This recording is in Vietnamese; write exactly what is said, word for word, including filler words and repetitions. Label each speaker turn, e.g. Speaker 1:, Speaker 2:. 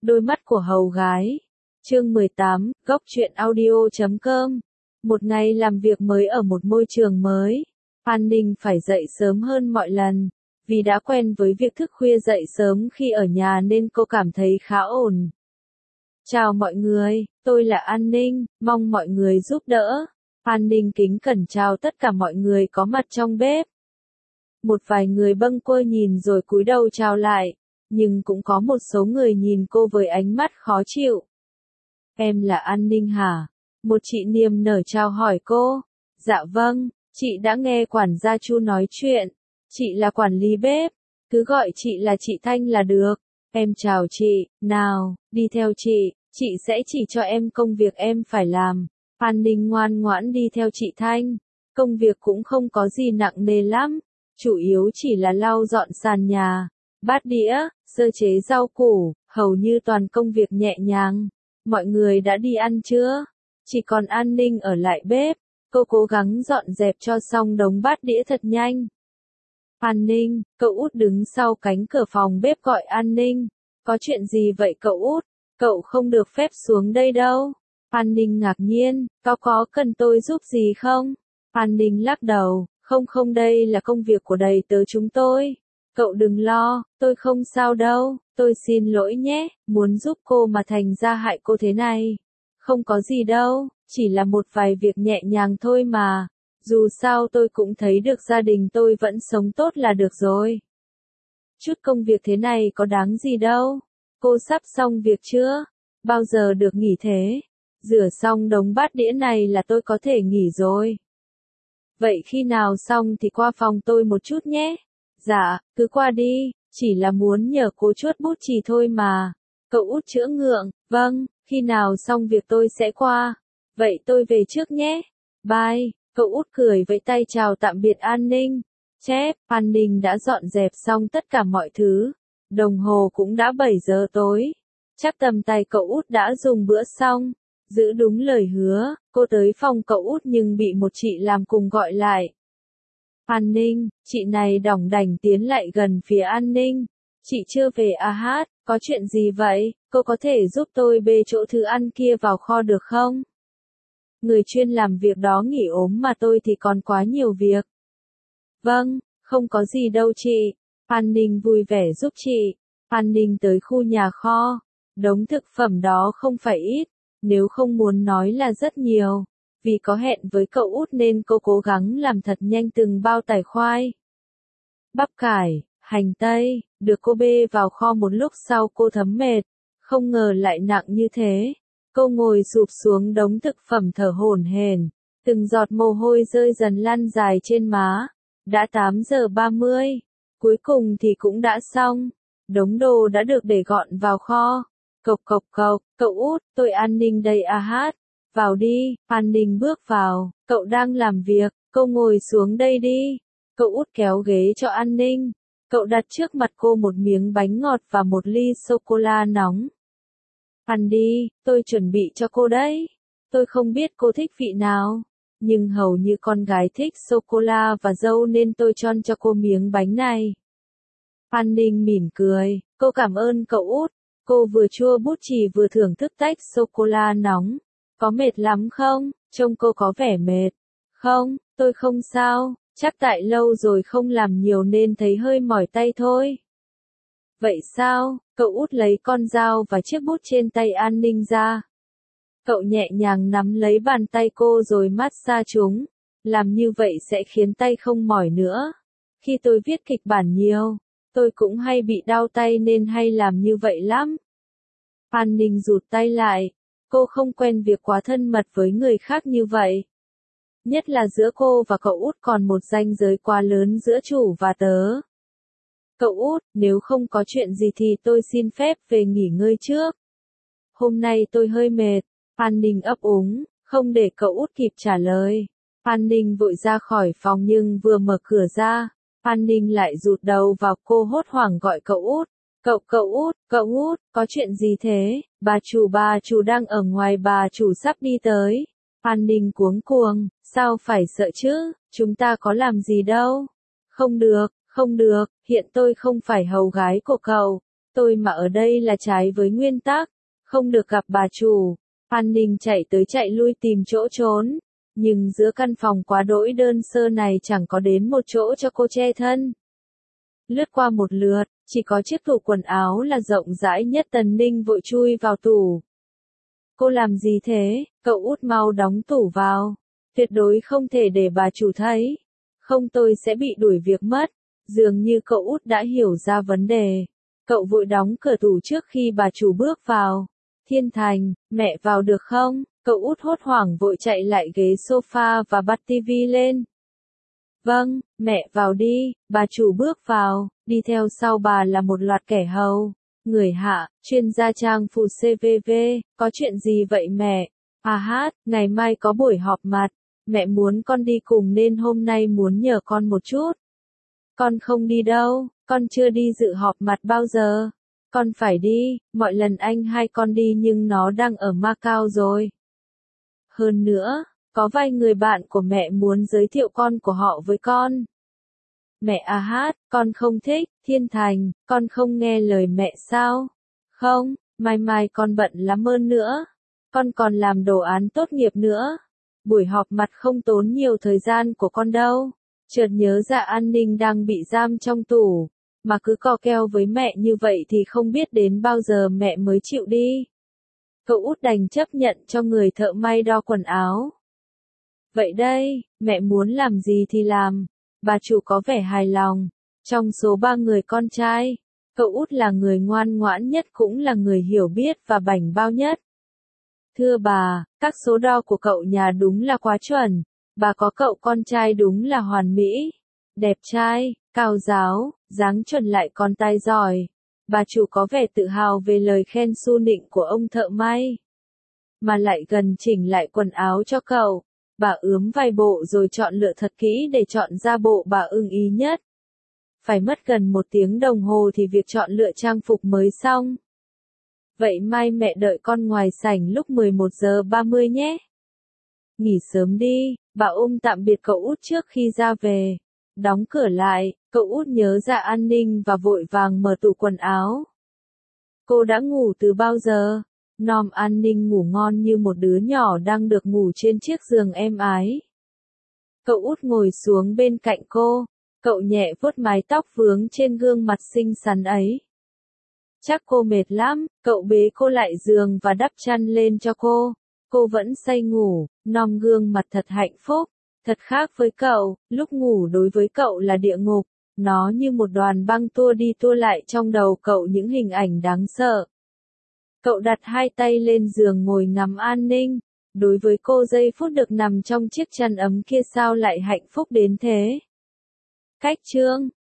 Speaker 1: Đôi mắt của hầu gái. Chương mười tám, góc truyện audio chấm com. Một ngày làm việc mới ở một môi trường mới. An Ninh phải dậy sớm hơn mọi lần. Vì đã quen với việc thức khuya dậy sớm khi ở nhà nên cô cảm thấy khá ổn. Chào mọi người, tôi là An Ninh, mong mọi người giúp đỡ. An Ninh kính cẩn chào tất cả mọi người có mặt trong bếp. Một vài người bâng quơ nhìn rồi cúi đầu chào lại, nhưng cũng có một số người nhìn cô với ánh mắt khó chịu. Em là An Ninh hả? Một chị niềm nở chào hỏi cô. Dạ vâng, chị đã nghe quản gia Chu nói chuyện. Chị là quản lý bếp, cứ gọi chị là chị Thanh là được. Em chào chị, nào, đi theo chị, chị sẽ chỉ cho em công việc em phải làm. An Ninh ngoan ngoãn đi theo chị Thanh. Công việc cũng không có gì nặng nề lắm, chủ yếu chỉ là lau dọn sàn nhà, bát đĩa, sơ chế rau củ, hầu như toàn công việc nhẹ nhàng. Mọi người đã đi ăn chưa? Chỉ còn An Ninh ở lại bếp, cô cố gắng dọn dẹp cho xong đống bát đĩa thật nhanh. An Ninh, cậu út đứng sau cánh cửa phòng bếp gọi An Ninh. Có chuyện gì vậy cậu út? Cậu không được phép xuống đây đâu. An Ninh ngạc nhiên, có có cần tôi giúp gì không? An Ninh lắc đầu, không không đây là công việc của đầy tớ chúng tôi. Cậu đừng lo, tôi không sao đâu, tôi xin lỗi nhé, muốn giúp cô mà thành ra hại cô thế này. Không có gì đâu, chỉ là một vài việc nhẹ nhàng thôi mà. Dù sao tôi cũng thấy được gia đình tôi vẫn sống tốt là được rồi. Chút công việc thế này có đáng gì đâu. Cô sắp xong việc chưa? Bao giờ được nghỉ thế? Rửa xong đống bát đĩa này là tôi có thể nghỉ rồi. Vậy khi nào xong thì qua phòng tôi một chút nhé. Dạ, cứ qua đi, chỉ là muốn nhờ cô chuốt bút chì thôi mà. Cậu út chữa ngượng, vâng, khi nào xong việc tôi sẽ qua. Vậy tôi về trước nhé. Bye. Cậu út cười vẫy tay chào tạm biệt An Ninh. Chép, An Ninh đã dọn dẹp xong tất cả mọi thứ. Đồng hồ cũng đã bảy giờ tối. Chắc tầm tay cậu út đã dùng bữa xong. Giữ đúng lời hứa, cô tới phòng cậu út nhưng bị một chị làm cùng gọi lại. An Ninh, chị này đỏng đảnh tiến lại gần phía An Ninh. Chị chưa về à hát, có chuyện gì vậy? Cô có thể giúp tôi bê chỗ thứ ăn kia vào kho được không? Người chuyên làm việc đó nghỉ ốm mà tôi thì còn quá nhiều việc. Vâng, không có gì đâu chị. An Ninh vui vẻ giúp chị. An Ninh tới khu nhà kho. Đống thực phẩm đó không phải ít, nếu không muốn nói là rất nhiều. Vì có hẹn với cậu út nên cô cố gắng làm thật nhanh từng bao tải khoai, bắp cải, hành tây, được cô bê vào kho một lúc sau cô thấm mệt. Không ngờ lại nặng như thế. Cô ngồi sụp xuống đống thực phẩm thở hổn hển, từng giọt mồ hôi rơi dần lăn dài trên má. Đã tám giờ ba mươi, cuối cùng thì cũng đã xong. Đống đồ đã được để gọn vào kho. Cộc cộc cộc, cậu út, tôi An Ninh đây à hát. Vào đi, An Ninh bước vào, cậu đang làm việc, cô ngồi xuống đây đi. Cậu út kéo ghế cho An Ninh. Cậu đặt trước mặt cô một miếng bánh ngọt và một ly sô-cô-la nóng. Ăn đi, tôi chuẩn bị cho cô đấy. Tôi không biết cô thích vị nào, nhưng hầu như con gái thích sô-cô-la và dâu nên tôi chọn cho cô miếng bánh này. An Ninh mỉm cười, cô cảm ơn cậu út. Cô vừa chua bút chì vừa thưởng thức tách sô-cô-la nóng. Có mệt lắm không? Trông cô có vẻ mệt. Không, tôi không sao, chắc tại lâu rồi không làm nhiều nên thấy hơi mỏi tay thôi. Vậy sao? Cậu út lấy con dao và chiếc bút trên tay An Ninh ra. Cậu nhẹ nhàng nắm lấy bàn tay cô rồi massage chúng. Làm như vậy sẽ khiến tay không mỏi nữa. Khi tôi viết kịch bản nhiều, tôi cũng hay bị đau tay nên hay làm như vậy lắm. An Ninh rụt tay lại. Cô không quen việc quá thân mật với người khác như vậy. Nhất là giữa cô và cậu út còn một ranh giới quá lớn giữa chủ và tớ. Cậu út, nếu không có chuyện gì thì tôi xin phép về nghỉ ngơi trước. Hôm nay tôi hơi mệt. An Ninh ấp úng, không để cậu út kịp trả lời. An Ninh vội ra khỏi phòng nhưng vừa mở cửa ra, An Ninh lại rụt đầu vào cô hốt hoảng gọi cậu út. Cậu cậu út, cậu út, có chuyện gì thế? Bà chủ bà chủ đang ở ngoài, bà chủ sắp đi tới. An Ninh cuống cuồng, sao phải sợ chứ, chúng ta có làm gì đâu. Không được, không được, hiện tôi không phải hầu gái của cậu. Tôi mà ở đây là trái với nguyên tắc, không được gặp bà chủ. An Ninh chạy tới chạy lui tìm chỗ trốn, nhưng giữa căn phòng quá đỗi đơn sơ này chẳng có đến một chỗ cho cô che thân. Lướt qua một lượt, chỉ có chiếc tủ quần áo là rộng rãi nhất. Tần Ninh vội chui vào tủ. Cô làm gì thế? Cậu út mau đóng tủ vào. Tuyệt đối không thể để bà chủ thấy. Không tôi sẽ bị đuổi việc mất. Dường như cậu út đã hiểu ra vấn đề. Cậu vội đóng cửa tủ trước khi bà chủ bước vào. Thiên Thành, mẹ vào được không? Cậu út hốt hoảng vội chạy lại ghế sofa và bắt tivi lên. Vâng, mẹ vào đi. Bà chủ bước vào, đi theo sau bà là một loạt kẻ hầu. Người hạ, chuyên gia trang phục xê vê vê, có chuyện gì vậy mẹ? À hát, ngày mai có buổi họp mặt. Mẹ muốn con đi cùng nên hôm nay muốn nhờ con một chút. Con không đi đâu, con chưa đi dự họp mặt bao giờ. Con phải đi, mọi lần anh hai con đi nhưng nó đang ở Macau rồi. Hơn nữa, có vài người bạn của mẹ muốn giới thiệu con của họ với con. Mẹ à hát, con không thích. Thiên Thành, con không nghe lời mẹ sao? Không, mai mai con bận lắm hơn nữa. Con còn làm đồ án tốt nghiệp nữa. Buổi họp mặt không tốn nhiều thời gian của con đâu. Chợt nhớ ra An Ninh đang bị giam trong tủ. Mà cứ co keo với mẹ như vậy thì không biết đến bao giờ mẹ mới chịu đi. Cậu út đành chấp nhận cho người thợ may đo quần áo. Vậy đây, mẹ muốn làm gì thì làm. Bà chủ có vẻ hài lòng. Trong số ba người con trai, cậu út là người ngoan ngoãn nhất cũng là người hiểu biết và bảnh bao nhất. Thưa bà, các số đo của cậu nhà đúng là quá chuẩn. Bà có cậu con trai đúng là hoàn mỹ. Đẹp trai, cao ráo, dáng chuẩn lại còn tài giỏi. Bà chủ có vẻ tự hào về lời khen su nịnh của ông thợ may. Mà lại gần chỉnh lại quần áo cho cậu. Bà ướm vài bộ rồi chọn lựa thật kỹ để chọn ra bộ bà ưng ý nhất. Phải mất gần một tiếng đồng hồ thì việc chọn lựa trang phục mới xong. Vậy mai mẹ đợi con ngoài sảnh lúc mười một giờ ba mươi nhé. Nghỉ sớm đi, bà ôm tạm biệt cậu út trước khi ra về. Đóng cửa lại, cậu út nhớ ra An Ninh và vội vàng mở tủ quần áo. Cô đã ngủ từ bao giờ? Nom An Ninh ngủ ngon như một đứa nhỏ đang được ngủ trên chiếc giường êm ái. Cậu út ngồi xuống bên cạnh cô. Cậu nhẹ vuốt mái tóc vướng trên gương mặt xinh xắn ấy. Chắc cô mệt lắm, cậu bế cô lại giường và đắp chăn lên cho cô. Cô vẫn say ngủ, nom gương mặt thật hạnh phúc. Thật khác với cậu, lúc ngủ đối với cậu là địa ngục. Nó như một đoàn băng tua đi tua lại trong đầu cậu những hình ảnh đáng sợ. Cậu đặt hai tay lên giường ngồi ngắm An Ninh. Đối với cô giây phút được nằm trong chiếc chăn ấm kia sao lại hạnh phúc đến thế? Cách chương